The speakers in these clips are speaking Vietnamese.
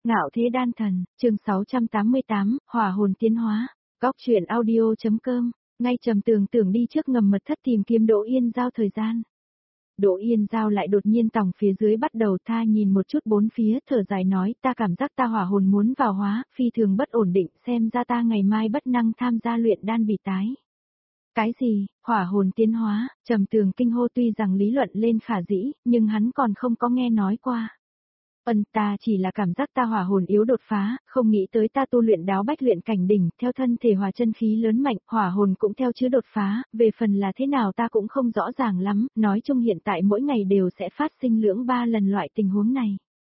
Ngạo thế đan thần, chương 688, hỏa hồn tiến hóa, góc truyện audio.com, ngay Trầm Tường tưởng đi trước ngầm mật thất tìm kiếm Đỗ Yên Giao thời gian. Đỗ Yên Giao lại đột nhiên tòng phía dưới bắt đầu tha nhìn một chút bốn phía, thở dài nói, ta cảm giác ta hỏa hồn muốn vào hóa, phi thường bất ổn định, xem ra ta ngày mai bất năng tham gia luyện đan bị tái. Cái gì, hỏa hồn tiến hóa, Trầm Tường kinh hô, tuy rằng lý luận lên khả dĩ, nhưng hắn còn không có nghe nói qua. Ta chỉ là cảm giác ta hỏa hồn yếu đột phá, không nghĩ tới ta tu luyện đáo bách luyện cảnh đỉnh, theo thân thể hòa chân khí lớn mạnh, hỏa hồn cũng theo chứ đột phá, về phần là thế nào ta cũng không rõ ràng lắm, nói chung hiện tại mỗi ngày đều sẽ phát sinh lưỡng 3 lần loại tình huống này.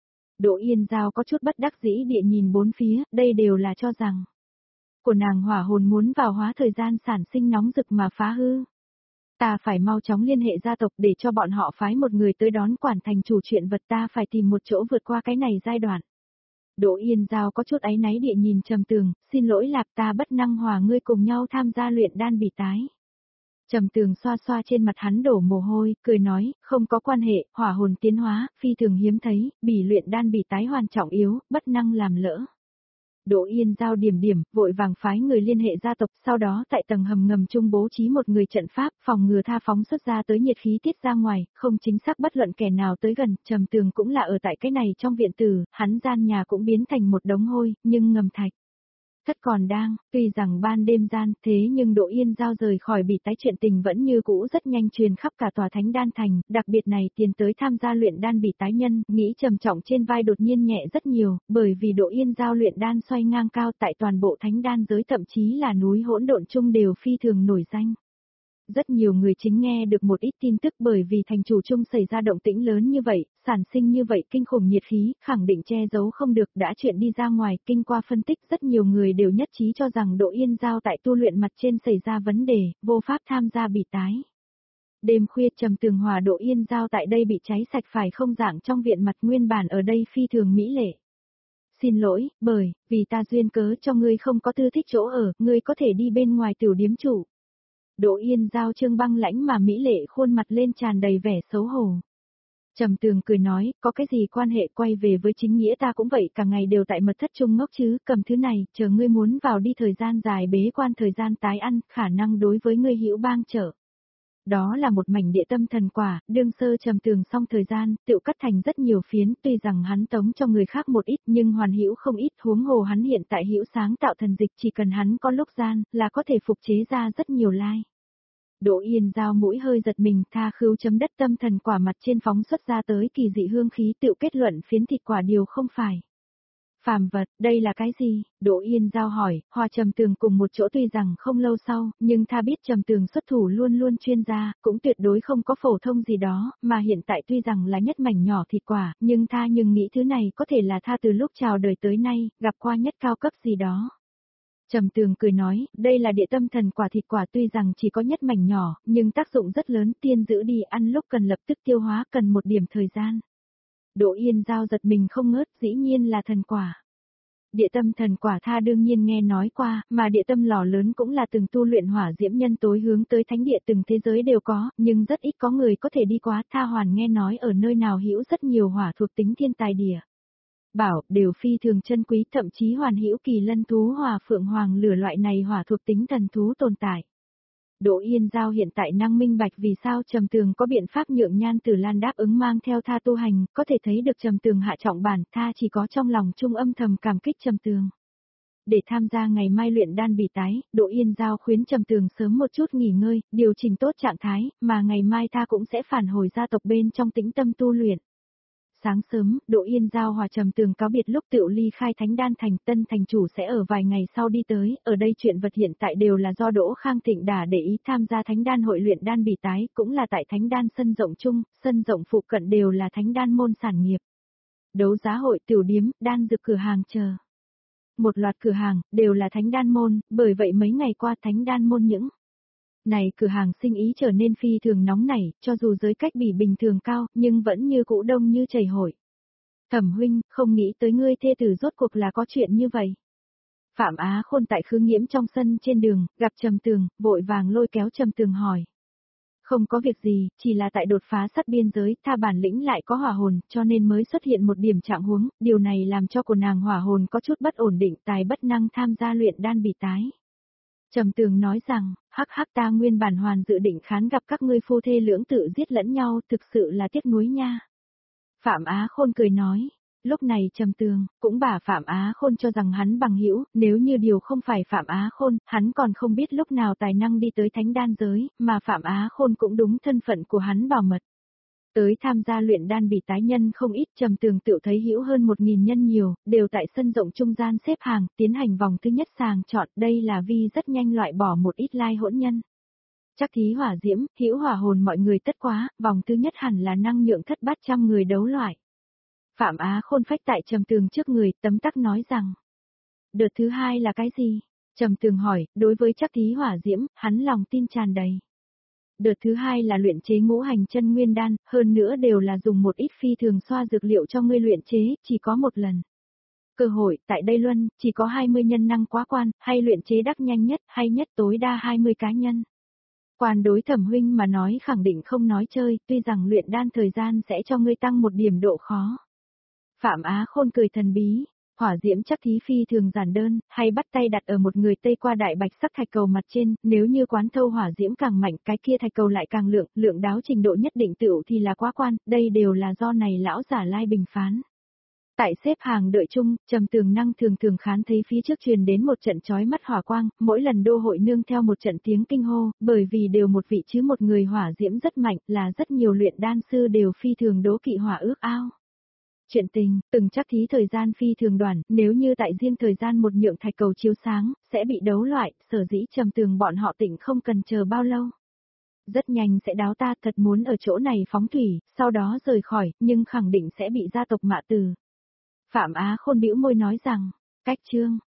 Đỗ Yên Giao có chút bất đắc dĩ địa nhìn bốn phía, đây đều là cho rằng của nàng hỏa hồn muốn vào hóa thời gian sản sinh nóng rực mà phá hư. Ta phải mau chóng liên hệ gia tộc để cho bọn họ phái một người tới đón quản thành chủ chuyện vật, ta phải tìm một chỗ vượt qua cái này giai đoạn. Đỗ Yên Giao có chút áy náy địa nhìn Trầm Tường, xin lỗi Lạp, ta bất năng hòa ngươi cùng nhau tham gia luyện đan bị tái. Trầm Tường xoa xoa trên mặt hắn đổ mồ hôi, cười nói, không có quan hệ, hỏa hồn tiến hóa, phi thường hiếm thấy, bỉ luyện đan bị tái hoàn trọng yếu, bất năng làm lỡ. Đỗ Yên Giao điểm, vội vàng phái người liên hệ gia tộc, sau đó tại tầng hầm ngầm trung bố trí một người trận pháp, phòng ngừa tha phóng xuất ra tới nhiệt khí tiết ra ngoài, không chính xác bất luận kẻ nào tới gần. Trầm Tường cũng là ở tại cái này trong viện tử, hắn gian nhà cũng biến thành một đống hôi, nhưng ngầm thạch. Thất còn đang, tuy rằng ban đêm gian, thế nhưng Đỗ Yên Giao rời khỏi bị tái chuyện tình vẫn như cũ rất nhanh truyền khắp cả tòa Thánh Đan Thành, đặc biệt này tiền tới tham gia luyện đan bị tái nhân, nghĩ trầm trọng trên vai đột nhiên nhẹ rất nhiều, bởi vì Đỗ Yên Giao luyện đan xoay ngang cao tại toàn bộ Thánh Đan giới, thậm chí là núi hỗn độn chung đều phi thường nổi danh. Rất nhiều người chính nghe được một ít tin tức, bởi vì thành chủ chung xảy ra động tĩnh lớn như vậy, sản sinh như vậy kinh khủng nhiệt khí, khẳng định che giấu không được, đã chuyện đi ra ngoài, kinh qua phân tích rất nhiều người đều nhất trí cho rằng Đỗ Yên Giao tại tu luyện mặt trên xảy ra vấn đề, vô pháp tham gia bị tái. Đêm khuya Trầm Tường hòa Đỗ Yên Giao tại đây bị cháy sạch phải không dạng trong viện mặt nguyên bản ở đây phi thường mỹ lệ. Xin lỗi, vì ta duyên cớ cho ngươi không có tư thích chỗ ở, ngươi có thể đi bên ngoài tiểu điếm chủ. Đỗ Yên Giao trương băng lãnh mà mỹ lệ khuôn mặt lên tràn đầy vẻ xấu hổ. Trầm Tường cười nói, có cái gì quan hệ, quay về với chính nghĩa ta cũng vậy, cả ngày đều tại mật thất chung ngốc chứ, cầm thứ này, chờ ngươi muốn vào đi thời gian dài bế quan thời gian tái ăn, khả năng đối với ngươi hữu bang trở. Đó là một mảnh địa tâm thần quả, đương sơ Trầm Tường xong thời gian, tự cắt thành rất nhiều phiến, tuy rằng hắn tống cho người khác một ít nhưng hoàn hữu không ít, huống hồ hắn hiện tại hữu sáng tạo thần dịch, chỉ cần hắn có lúc gian, là có thể phục chế ra rất nhiều lai. Đỗ Yên Giao mũi hơi giật mình, tha khứu chấm đất tâm thần quả mặt trên phóng xuất ra tới kỳ dị hương khí, tự kết luận phiến thịt quả điều không phải phàm vật, đây là cái gì? Đỗ Yên Giao hỏi, hòa Trầm Tường cùng một chỗ tuy rằng không lâu sau, nhưng tha biết Trầm Tường xuất thủ luôn luôn chuyên gia, cũng tuyệt đối không có phổ thông gì đó, mà hiện tại tuy rằng là nhất mảnh nhỏ thịt quả, nhưng nghĩ thứ này có thể là tha từ lúc chào đời tới nay, gặp qua nhất cao cấp gì đó. Trầm Tường cười nói, đây là địa tâm thần quả, thịt quả tuy rằng chỉ có nhất mảnh nhỏ, nhưng tác dụng rất lớn, tiên giữ đi ăn lúc cần lập tức tiêu hóa, cần một điểm thời gian. Đỗ Yên Giao giật mình không ngớt, dĩ nhiên là thần quả. Địa tâm thần quả tha đương nhiên nghe nói qua, mà địa tâm lò lớn cũng là từng tu luyện hỏa diễm nhân tối hướng tới thánh địa từng thế giới đều có, nhưng rất ít có người có thể đi qua, tha hoàn nghe nói ở nơi nào hữu rất nhiều hỏa thuộc tính thiên tài địa. Bảo, đều phi thường chân quý, thậm chí hoàn hữu kỳ lân thú hòa phượng hoàng lửa loại này hỏa thuộc tính thần thú tồn tại. Đỗ Yên Giao hiện tại năng minh bạch vì sao Trầm Tường có biện pháp nhượng Nhan Tử Lan đáp ứng mang theo tha tu hành, có thể thấy được Trầm Tường hạ trọng bản, tha chỉ có trong lòng trung âm thầm cảm kích Trầm Tường. Để tham gia ngày mai luyện đan bị tái, Đỗ Yên Giao khuyến Trầm Tường sớm một chút nghỉ ngơi, điều chỉnh tốt trạng thái, mà ngày mai tha cũng sẽ phản hồi gia tộc bên trong tĩnh tâm tu luyện. Sáng sớm, Đỗ Yên Giao hòa Trầm Tường cáo biệt lúc tựu ly khai Thánh Đan Thành, tân thành chủ sẽ ở vài ngày sau đi tới, ở đây chuyện vật hiện tại đều là do Đỗ Khang Thịnh đả để ý tham gia Thánh Đan hội luyện đan bị tái, cũng là tại Thánh Đan sân rộng chung, sân rộng phụ cận đều là Thánh Đan môn sản nghiệp. Đấu giá hội, tiểu điếm, đan dược cửa hàng chờ. Một loạt cửa hàng, đều là Thánh Đan môn, bởi vậy mấy ngày qua Thánh Đan môn những này cửa hàng sinh ý trở nên phi thường nóng nảy, cho dù giới cách bỉ bình thường cao, nhưng vẫn như cũ đông như chảy hội. Thẩm huynh, không nghĩ tới ngươi thê tử rốt cuộc là có chuyện như vậy. Phạm Á Khôn tại Khứ Nghiễm trong sân trên đường, gặp Trầm Tường, vội vàng lôi kéo Trầm Tường hỏi. Không có việc gì, chỉ là tại đột phá sát biên giới, tha bản lĩnh lại có hỏa hồn, cho nên mới xuất hiện một điểm trạng huống, điều này làm cho của nàng hỏa hồn có chút bất ổn định, tài bất năng tham gia luyện đan bỉ tái. Trầm Tường nói rằng, hắc hắc ta nguyên bản hoàn dự định khán gặp các ngươi phu thê lưỡng tự giết lẫn nhau, thực sự là tiếc nuối nha. Phạm Á Khôn cười nói, lúc này Trầm Tường cũng bảo Phạm Á Khôn cho rằng hắn bằng hữu, nếu như điều không phải Phạm Á Khôn, hắn còn không biết lúc nào tài năng đi tới thánh đan giới, mà Phạm Á Khôn cũng đúng thân phận của hắn bảo mật. Tới tham gia luyện đan bỉ tái nhân không ít, Trầm Tường tự thấy hữu hơn 1000 nhân nhiều, đều tại sân rộng trung gian xếp hàng, tiến hành vòng thứ nhất sàng chọn, đây là vì rất nhanh loại bỏ một ít lai hỗn nhân. Chắc thí hỏa diễm, hữu hỏa hồn mọi người tất quá, vòng thứ nhất hẳn là năng nhượng thất bát trăm người đấu loại. Phạm Á Khôn phách tại Trầm Tường trước người, tấm tắc nói rằng. Đợt thứ hai là cái gì? Trầm Tường hỏi, đối với chắc thí hỏa diễm, hắn lòng tin tràn đầy. Đợt thứ hai là luyện chế ngũ hành chân nguyên đan, hơn nữa đều là dùng một ít phi thường xoa dược liệu cho ngươi luyện chế, chỉ có một lần. Cơ hội, tại đây luân, chỉ có 20 nhân năng quá quan, hay luyện chế đắc nhanh nhất, hay nhất tối đa 20 cá nhân. Quan đối Thẩm huynh mà nói khẳng định không nói chơi, tuy rằng luyện đan thời gian sẽ cho ngươi tăng một điểm độ khó. Phạm Á Khôn cười thần bí, hỏa diễm chắc thí phi thường giản đơn, hay bắt tay đặt ở một người tây qua đại bạch sắc thạch cầu mặt trên, nếu như quán thâu hỏa diễm càng mạnh, cái kia thạch cầu lại càng lượng đáo trình độ nhất định tựu thì là quá quan, đây đều là do này lão giả lai bình phán. Tại xếp hàng đợi chung, Trầm Tường năng thường khán thấy phía trước truyền đến một trận chói mắt hỏa quang, mỗi lần đô hội nương theo một trận tiếng kinh hô, bởi vì đều một vị chứ một người hỏa diễm rất mạnh, là rất nhiều luyện đan sư đều phi thường đố kỵ hỏa ước ao. Chuyện tình, từng chắc thí thời gian phi thường đoạn, nếu như tại riêng thời gian một nhượng thạch cầu chiếu sáng, sẽ bị đấu loại, sở dĩ Trầm Tường bọn họ tỉnh không cần chờ bao lâu. Rất nhanh sẽ đáo ta thật muốn ở chỗ này phóng thủy, sau đó rời khỏi, nhưng khẳng định sẽ bị gia tộc mạ từ. Phạm Á Khôn bĩu môi nói rằng, cách chương,